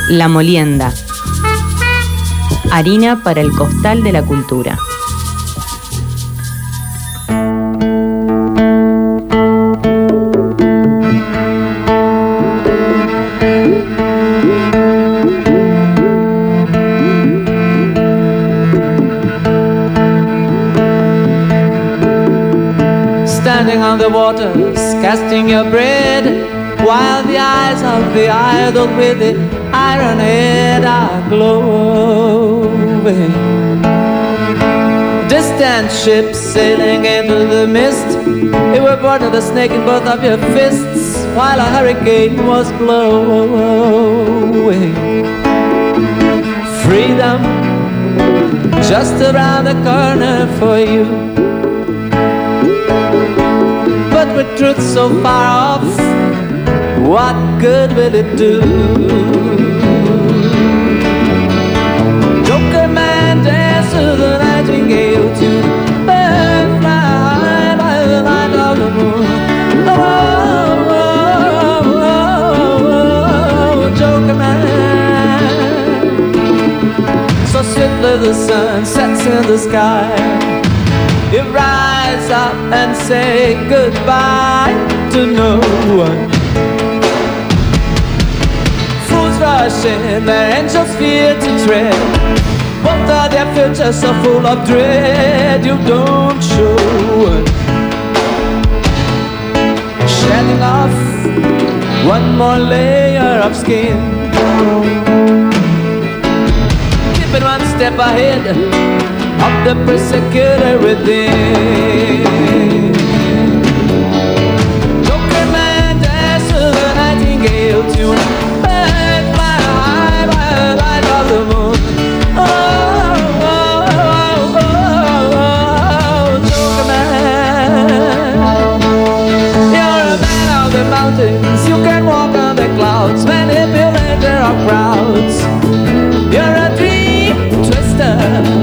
La Molienda. Harina para el costal de la cultura. Standing on the waters, casting your bread, while the eyes of the idol with the iron head are glowing. Distant ships sailing into the mist, it were born of the snake in both of your fists, while a hurricane was blowing. Freedom just around the corner for you, but with truth so far off, what good will it do? Joker man dance to the nightingale tune, bird fly high by the light of the moon. Oh, oh, oh, oh, oh, Joker man. So swiftly the sun sets in the sky, you rise up and say goodbye to no one. Fools rush in, their angels fear to tread, both of their futures so full of dread. You don't show one, shedding off one more layer of skin, keeping one step ahead of the persecutor within. Joker man dance to the nightingale tune, bird fly high by the light of the moon. Oh, oh, oh, oh, oh, Joker man. You're a man of the mountains, you can walk on the clouds, manipulator of crowds. You're a dream twister,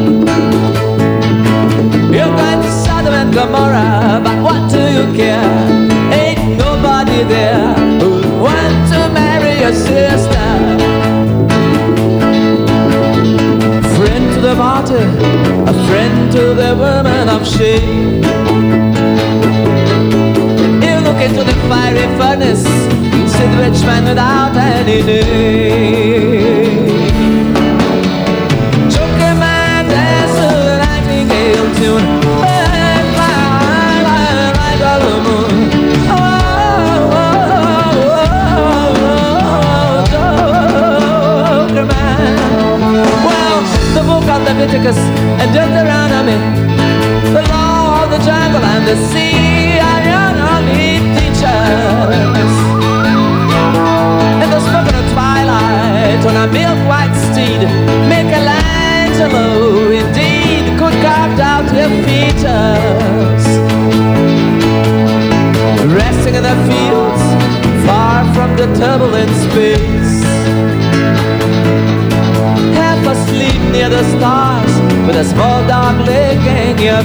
you're going to Sodom and Gomorrah, but what do you care? Ain't nobody there who'd want to marry your sister. Friend to the martyr, a friend to the woman of shame. You look into the fiery furnace, see the rich man without any name. Joker man dance to the nightingale tune, bird fly high by the light of the moon. Oh, oh, oh, oh, Joker man. Well, the book of Leviticus and Deuteronomy, the law of the jungle and the sea are your only teachers. In the smoke of the twilight on a milk-white steed, Michelangelo indeed could carve out your features. Resting in the fields, far from the turbulent space, half asleep near the stars, with a small dark lake in your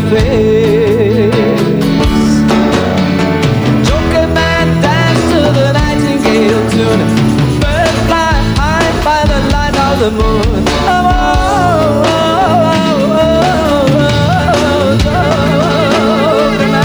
face. Joker man dance to the nightingale tune, bird fly high by the light of the moon. Oh, oh, oh, oh, oh, Joker man.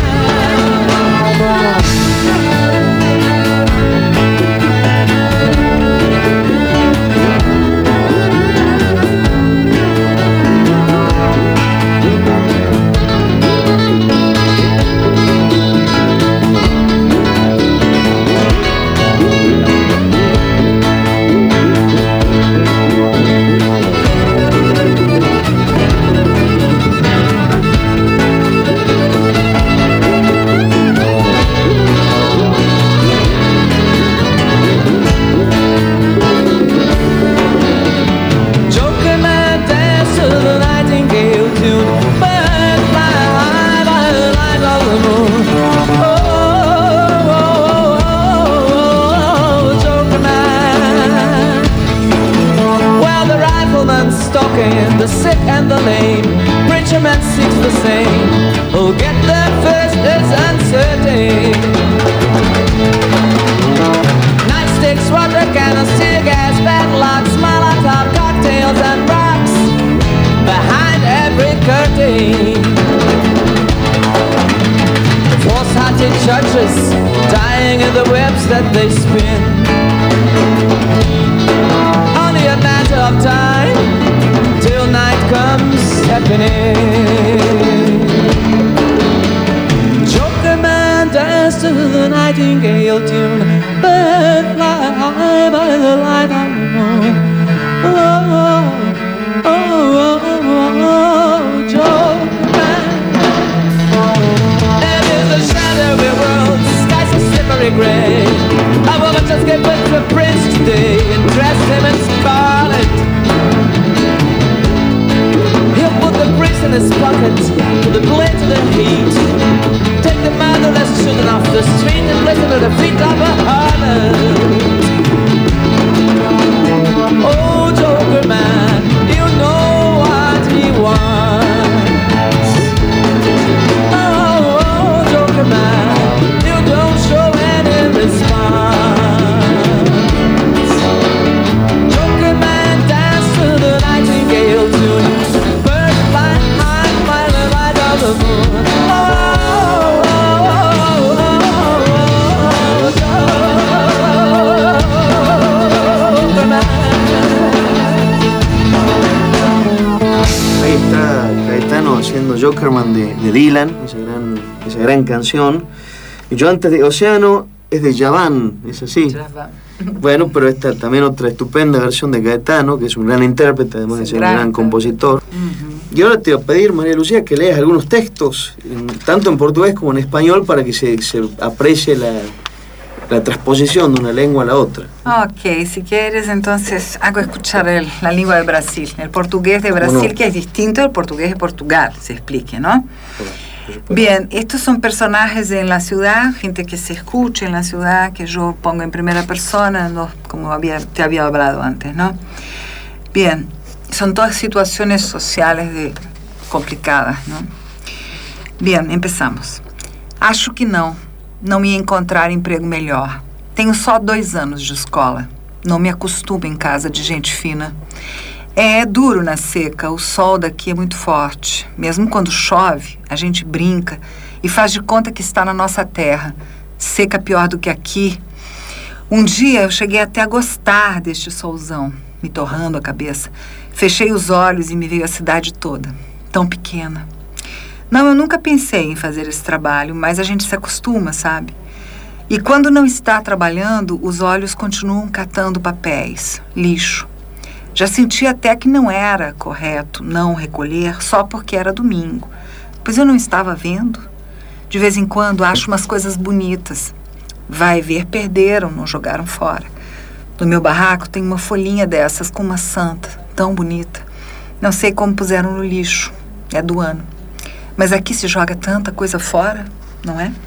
The sick and the lame, preacher man seeks the same. Who'll get there first is uncertain. Nightsticks, water cannons, tear gas, padlocks, soldiers dying in the webs that they spin. Only a matter of time till night comes stepping in. Joker man dance to the nightingale tune, bird fly by the light of the moon. Oh, oh, oh, oh, oh, Joker man. It is a shadowy world, skies are slippery gray. A woman just gave birth to a prince today and dressed him in scarlet. He'll put the prince in his pocket to the glint of the heat. Take the motherless children off the street and place them at the feet of a harlot. Oh, Joker man, you know what he wants. Oh, Joker man, you don't show any response. Joker man, dance to the nightingale tune. Birds fly high by the light of the moon. Ahí está Caetano haciendo Jokerman de Dylan, esa gran canción. Y yo antes de Océano es de Javan, ¿es así? Javan. Bueno, pero esta también otra estupenda versión de Caetano, que es un gran intérprete, además de ser un gran compositor. Y ahora te voy a pedir, María Lucía, que leas algunos textos, tanto en portugués como en español, para que se aprecie la transposición de una lengua a la otra. Ok, si quieres, entonces hago escuchar la lengua de Brasil, el portugués de Brasil, que es distinto al portugués de Portugal, se explique, ¿no? Bien, estos son personajes en la ciudad, gente que se escucha en la ciudad, que yo pongo en primera persona, ¿no? Como te había hablado antes, ¿no? Bien, son todas situaciones sociales complicadas, ¿no? Bien, empezamos. Acho que não ia encontrar emprego melhor. Tenho só 2 anos de escola. Não me acostumo em casa de gente fina. É duro na seca, o sol daqui é muito forte. Mesmo quando chove, a gente brinca e faz de conta que está na nossa terra. Seca pior do que aqui. Um dia eu cheguei até a gostar deste solzão, me torrando a cabeça. Fechei os olhos e me veio a cidade toda, tão pequena. Não, eu nunca pensei em fazer esse trabalho, mas a gente se acostuma, sabe? E quando não está trabalhando, os olhos continuam catando papéis, lixo. Já senti até que não era correto não recolher só porque era domingo, pois eu não estava vendo. De vez em quando acho umas coisas bonitas. Vai ver, perderam, não jogaram fora. No meu barraco tem uma folhinha dessas com uma santa, tão bonita. Não sei como puseram no lixo, é do ano. Mas aqui se joga tanta coisa fora, não é?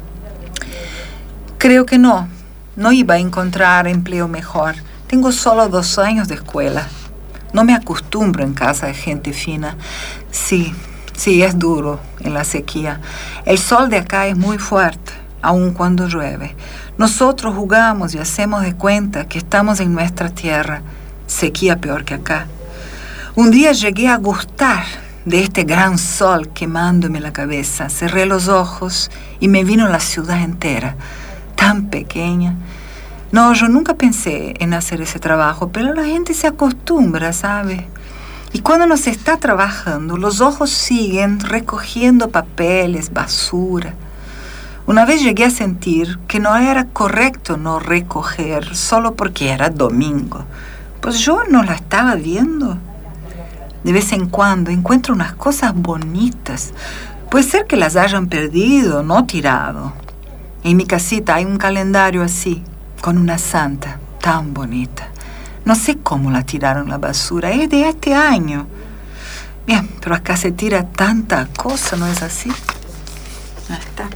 Creo que no iba a encontrar empleo mejor. Tengo solo 2 años de escuela. No me acostumbro en casa de gente fina. Sí, es duro en la sequía. El sol de acá es muy fuerte, aun cuando llueve. Nosotros jugamos y hacemos de cuenta que estamos en nuestra tierra. Sequía peor que acá. Un día llegué a gustar de este gran sol quemándome la cabeza. Cerré los ojos y me vino la ciudad entera, tan pequeña. No, yo nunca pensé en hacer ese trabajo, pero la gente se acostumbra, ¿sabe? Y cuando no se está trabajando, los ojos siguen recogiendo papeles, basura. Una vez llegué a sentir que no era correcto no recoger solo porque era domingo, pues yo no la estaba viendo. De vez en cuando encuentro unas cosas bonitas. Puede ser que las hayan perdido, no tirado. En mi casita hay un calendario así, con una santa tan bonita. No sé cómo la tiraron en la basura, es de este año. Bien, pero acá se tira tanta cosa, ¿no es así? Ahí está.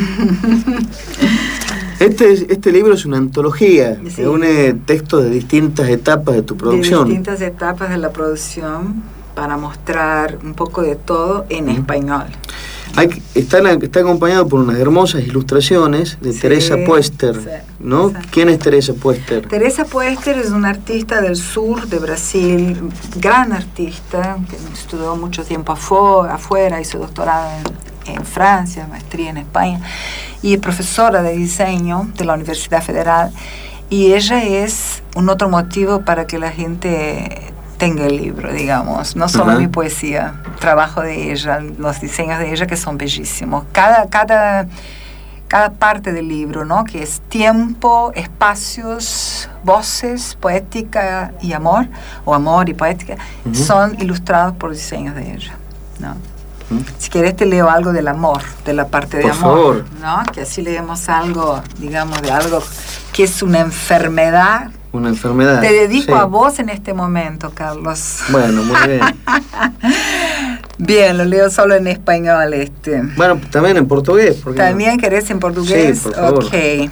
Este libro es una antología, Sí. que une textos de distintas etapas de tu producción. De distintas etapas de la producción para mostrar un poco de todo en español. Está acompañado por unas hermosas ilustraciones de Teresa Puester, sí, ¿no? sí. ¿Quién es Teresa Puester? Teresa Puester es una artista del sur de Brasil, gran artista, que estudió mucho tiempo afuera, hizo doctorado en Francia, maestría en España, y es profesora de diseño de la Universidad Federal. Y ella es un otro motivo para que la gente tenga el libro, digamos. No solo mi poesía, el trabajo de ella, los diseños de ella que son bellísimos. Cada parte del libro, ¿no? Que es tiempo, espacios, voces, poética y amor, o amor y poética, son ilustrados por diseños de ella, ¿no? Si quieres te leo algo del amor, de la parte de por amor, favor. ¿no? Que así leemos algo, digamos, de algo que es una enfermedad. Una enfermedad. Te dedico a vos en este momento, Carlos. Bueno, muy bien. Bien, lo leo solo en español Bueno, también en português. Também querés em português? Sim, por favor. Ok.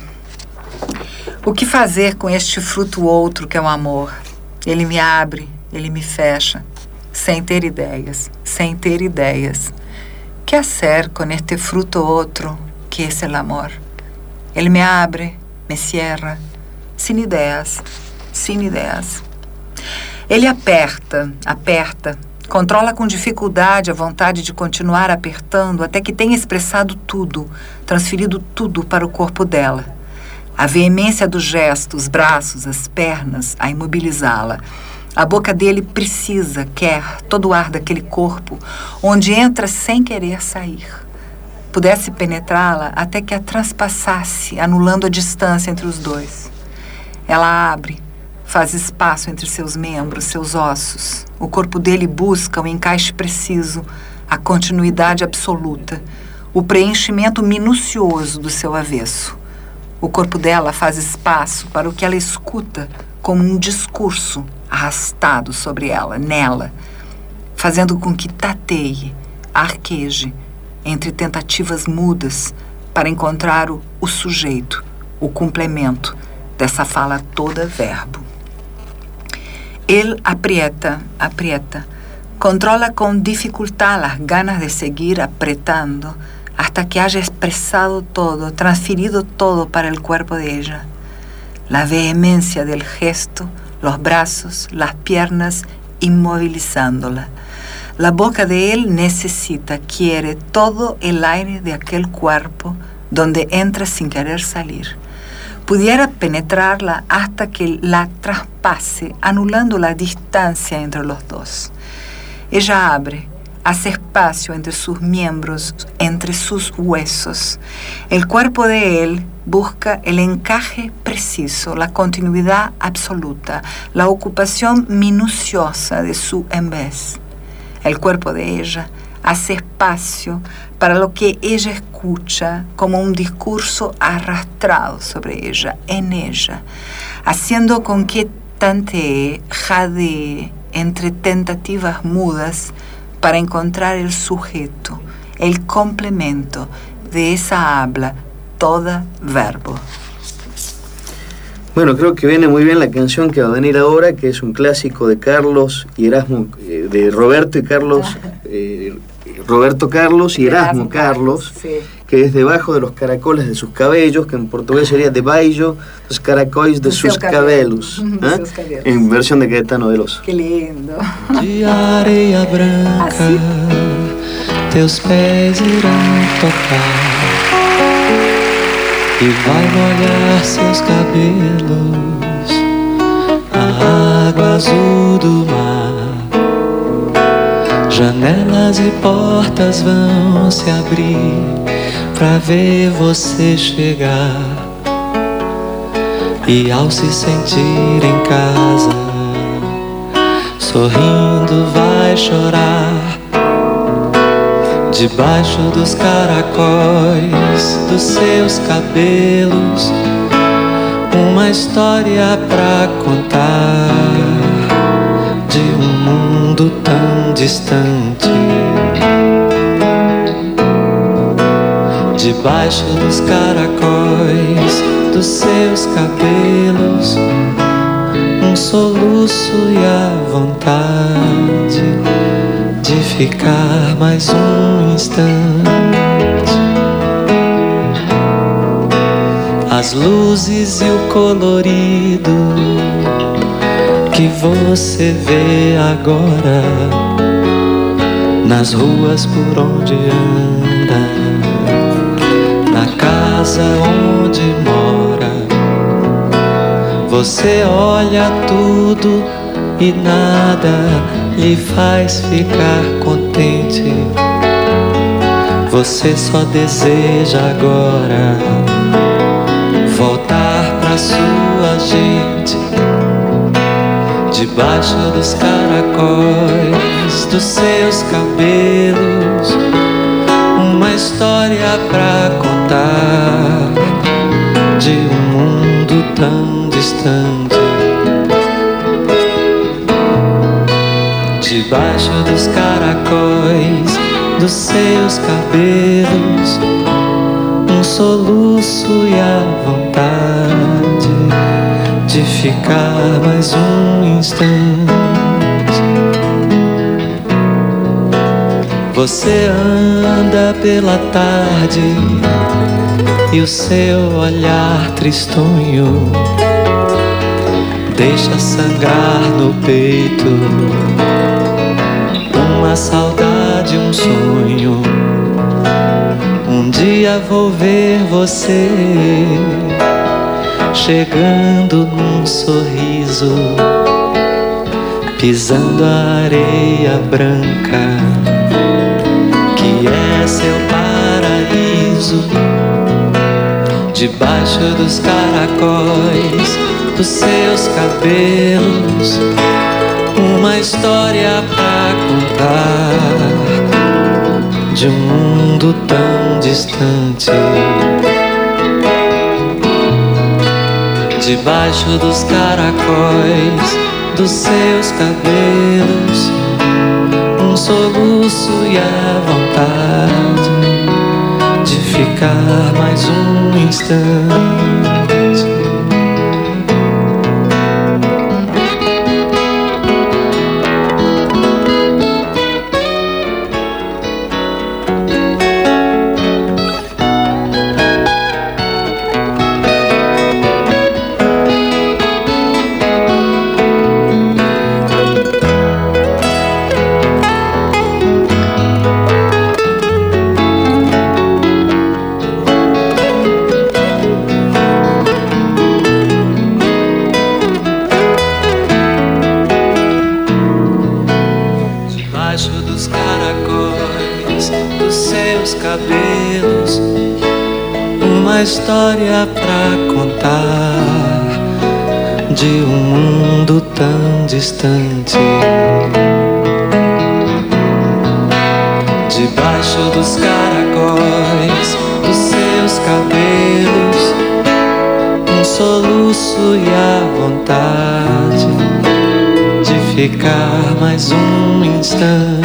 O que fazer com este fruto outro que é o amor? Ele me abre, ele me fecha, sem ter ideias, sem ter ideias. Que hacer con este fruto otro que es el amor? Ele me abre, me cierra, sin ideias, sin ideias. Ele aperta, aperta, controla com dificuldade a vontade de continuar apertando até que tenha expressado tudo, transferido tudo para o corpo dela. A veemência do gesto, os braços, as pernas, a imobilizá-la. A boca dele precisa, quer, todo o ar daquele corpo, onde entra sem querer sair. Pudesse penetrá-la até que a transpassasse, anulando a distância entre os dois. Ela abre, faz espaço entre seus membros, seus ossos. O corpo dele busca o encaixe preciso, a continuidade absoluta, o preenchimento minucioso do seu avesso. O corpo dela faz espaço para o que ela escuta como um discurso arrastado sobre ela, nela, fazendo com que tateie, arqueje, entre tentativas mudas para encontrar o sujeito, o complemento dessa fala toda verbo. Ele aprieta, aprieta, controla com dificuldade as ganas de seguir apretando hasta que haya expresado todo, transferido todo para el cuerpo de ella. La vehemencia del gesto, los brazos, las piernas, inmovilizándola. La boca de él necesita, quiere todo el aire de aquel cuerpo donde entra sin querer salir. Pudiera penetrarla hasta que la traspase, anulando la distancia entre los dos. Ella abre, hace espacio entre sus miembros, entre sus huesos. El cuerpo de él busca el encaje preciso, la continuidad absoluta, la ocupación minuciosa de su en vez. El cuerpo de ella hace espacio para lo que ella escucha como un discurso arrastrado sobre ella, en ella, haciendo con que tantee, jadee entre tentativas mudas para encontrar el sujeto, el complemento de esa habla toda verbo. Bueno, creo que viene muy bien la canción que va a venir ahora, que es un clásico de Carlos y Erasmo, de Roberto y Carlos, Roberto Carlos y Erasmo Carlos, sí, que es debajo de los caracoles de sus cabellos, que en portugués sería debaixo dos caracóis de sus cabelos, ¿eh? En versión de Caetano Veloso. Qué lindo. De areia branca, Assim? teus pés irão tocar e vai molhar seus cabelos, a água azul do mar. Janelas e portas vão se abrir pra ver você chegar, e ao se sentir em casa, sorrindo vai chorar. Debaixo dos caracóis dos seus cabelos, uma história pra contar de um mundo tão distante. Debaixo dos caracóis dos seus cabelos, um soluço e a vontade de ficar mais um instante. As luzes e o colorido que você vê agora nas ruas por onde anda, na casa onde mora. Você olha tudo e nada lhe faz ficar contente. Você só deseja agora voltar pra sua gente, debaixo dos caracóis dos seus cabelos, uma história pra contar de um mundo tão distante. Debaixo dos caracóis dos seus cabelos, um soluço e a vontade de ficar mais um instante. Você anda pela tarde e o seu olhar tristonho deixa sangrar no peito uma saudade, um sonho. Um dia vou ver você chegando num sorriso, pisando a areia branca que é seu paraíso. Debaixo dos caracóis dos seus cabelos, uma história pra contar de um mundo tão distante. Debaixo dos caracóis dos seus cabelos, um soluço e a vontade de ficar mais um instante. História pra contar de um mundo tão distante. Debaixo dos caracóis dos seus cabelos, um soluço e a vontade de ficar mais um instante.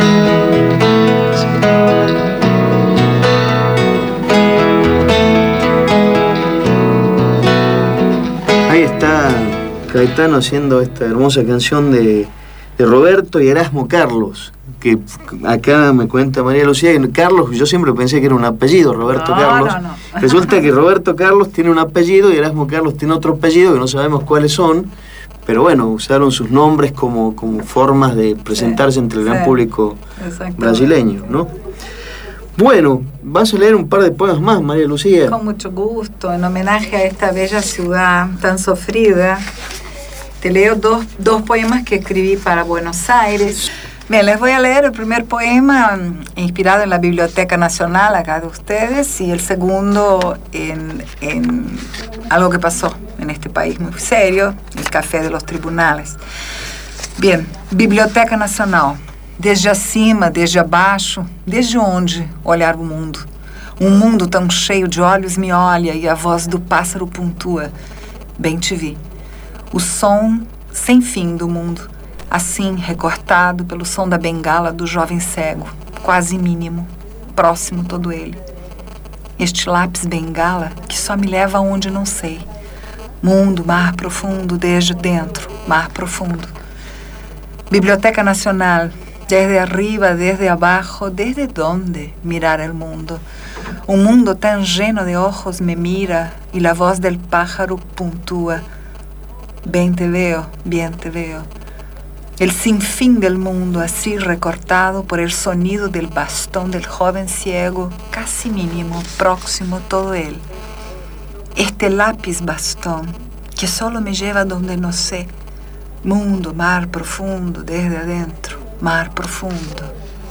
Caetano haciendo esta hermosa canción de Roberto y Erasmo Carlos, que acá me cuenta María Lucía que Carlos, yo siempre pensé que era un apellido, Roberto Carlos. No. Resulta que Roberto Carlos tiene un apellido y Erasmo Carlos tiene otro apellido que no sabemos cuáles son, pero bueno, usaron sus nombres como formas de presentarse entre el gran público brasileño, ¿no? Bueno, vas a leer un par de poemas más, María Lucía. Con mucho gusto, en homenaje a esta bella ciudad tan sofrida. Te leo dos poemas que escribí para Buenos Aires. Bien, les voy a leer el primer poema inspirado en la Biblioteca Nacional acá de ustedes y el segundo en algo que pasó en este país muy serio, el café de los tribunales. Bien, Biblioteca Nacional. Desde acima, desde abaixo, desde onde olhar o mundo? Um mundo tão cheio de olhos me olha e a voz do pássaro pontua. Bem te vi. O som sem fim do mundo, assim recortado pelo som da bengala do jovem cego, quase mínimo, próximo todo ele. Este lápis bengala que só me leva aonde não sei. Mundo, mar profundo, desde dentro, mar profundo. Biblioteca Nacional. Desde arriba, desde abajo, ¿desde dónde mirar el mundo? Un mundo tan lleno de ojos me mira y la voz del pájaro puntúa. Bien te veo, bien te veo. el sinfín del mundo así recortado por el sonido del bastón del joven ciego, casi mínimo, próximo todo él. Este lápiz bastón que solo me lleva donde no sé, mundo, mar profundo, desde adentro, mar profundo.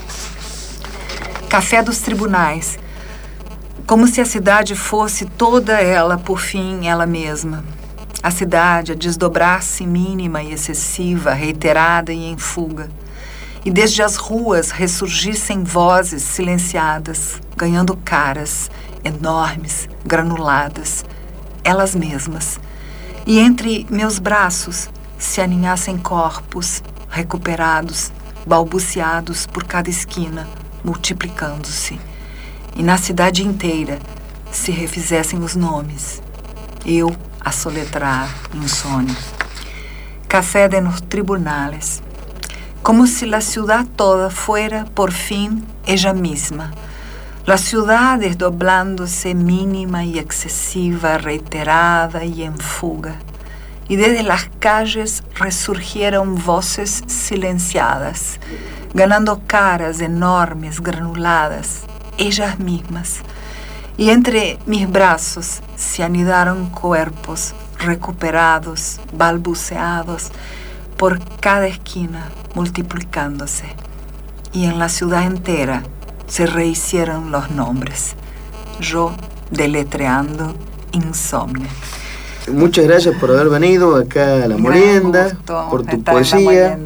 Café dos tribunais, como se a cidade fosse toda ela, por fim, ela mesma. A cidade a desdobrar-se mínima e excessiva, reiterada e em fuga. E desde as ruas ressurgissem vozes silenciadas, ganhando caras, enormes, granuladas, elas mesmas. E entre meus braços se aninhassem corpos recuperados, balbuciados por cada esquina, multiplicando-se. E na cidade inteira se refizessem os nomes. Eu a soletrar insônia. Café de los tribunales. Como si la ciudad toda fuera, por fin, ella misma. La ciudad desdoblándose mínima y excesiva, reiterada y en fuga. Y desde las calles resurgieron voces silenciadas, ganando caras enormes, granuladas, ellas mismas. Y entre mis brazos se anidaron cuerpos recuperados, balbuceados, por cada esquina, multiplicándose. Y en la ciudad entera se rehicieron los nombres. Yo deletreando insomnio. Muchas gracias por haber venido acá a La Molienda, por tu poesía.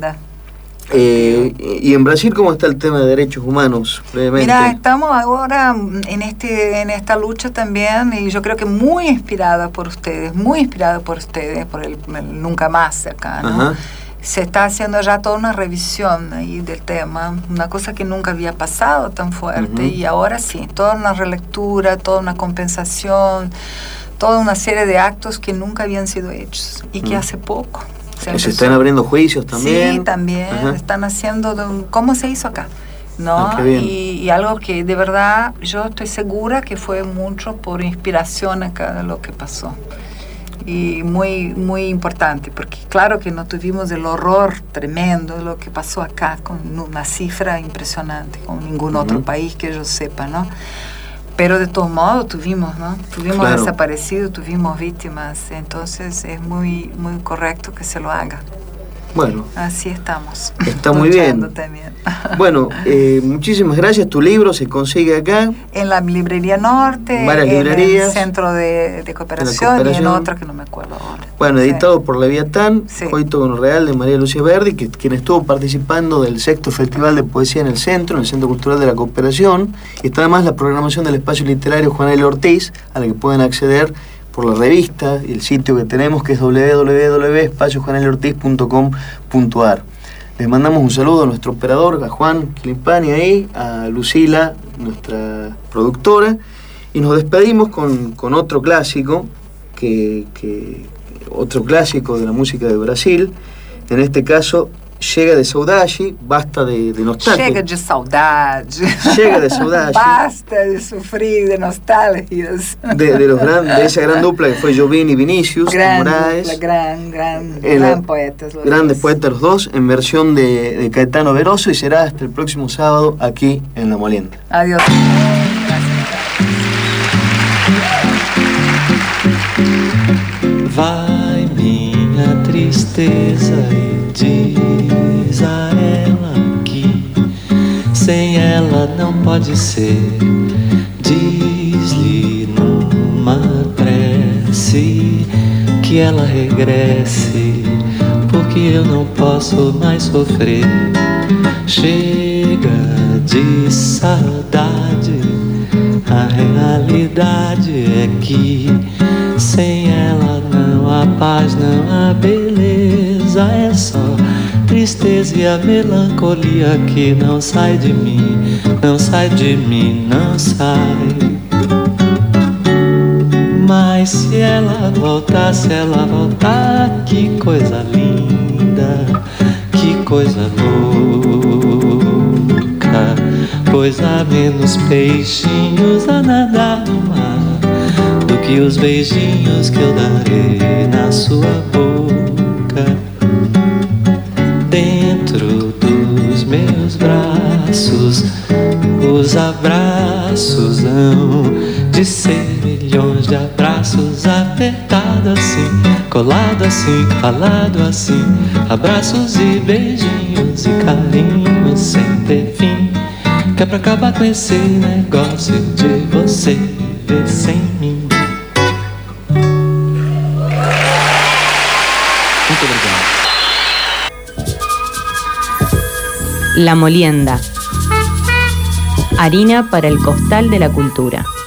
Y en Brasil, ¿cómo está el tema de derechos humanos? Brevemente. Mira, estamos ahora en esta lucha también, y yo creo que muy inspirada por ustedes, por el Nunca Más acá, ¿no? Ajá. Se está haciendo ya toda una revisión ahí del tema, una cosa que nunca había pasado tan fuerte, y ahora sí, toda una relectura, toda una compensación, toda una serie de actos que nunca habían sido hechos y que hace poco se están abriendo juicios también. Sí, también. Ajá. Están haciendo cómo se hizo acá, ¿no? Y algo que de verdad yo estoy segura que fue mucho por inspiración acá de lo que pasó. Y muy, muy importante, porque claro que no tuvimos el horror tremendo de lo que pasó acá, con una cifra impresionante, con ningún otro país que yo sepa, ¿no? Pero de todos modos tuvimos, ¿no? Tuvimos desaparecidos, tuvimos víctimas, entonces es muy, muy correcto que se lo haga. Bueno. Así estamos. Está muy bien. También. Bueno, muchísimas gracias. Tu libro se consigue acá. En la Librería Norte, varias librerías, en el Centro de Cooperación, y en otra que no me acuerdo ahora. Bueno, editado por Leviatán, Coito Real de María Lucia Verdi, quien estuvo participando del 6º Festival de Poesía en el Centro Cultural de la Cooperación. Y está además la programación del espacio literario Juan L. Ortiz, a la que pueden acceder por la revista y el sitio que tenemos, que es www.espaciojuanelortiz.com.ar. Les mandamos un saludo a nuestro operador, a Juan Quilimpani ahí, a Lucila, nuestra productora, y nos despedimos con otro clásico, otro clásico de la música de Brasil, en este caso Chega de Saudade, basta de nostalgia. Chega de saudade. Chega de saudade. Basta de sufrir, de nostalgias. De esa gran dupla que fue Jobim y Vinícius de Moraes. Gran poetas. Grandes poetas los dos, en versión de Caetano Veloso, y será hasta el próximo sábado aquí en La Molienda. Adiós. Vai minha tristeza e diz a ela que sem ela não pode ser. Diz-lhe numa prece que ela regresse, porque eu não posso mais sofrer. Chega de saudade, a realidade é que sem ela não há paz, não há beleza, é só tristeza e a melancolia que não sai de mim, não sai de mim, não sai. Mas se ela voltar, que coisa linda, que coisa louca, pois há menos peixinhos a nadar no mar do que os beijinhos que eu darei na sua boca. Dentro abraçosão, de ser milhões de abraços, apertado assim, colado assim, calado assim, abraços e beijinhos e carinhos sem ter fim, que é pra acabar com esse negócio de você viver sem mim. Muito obrigado. La Molienda. Harina para el costal de la cultura.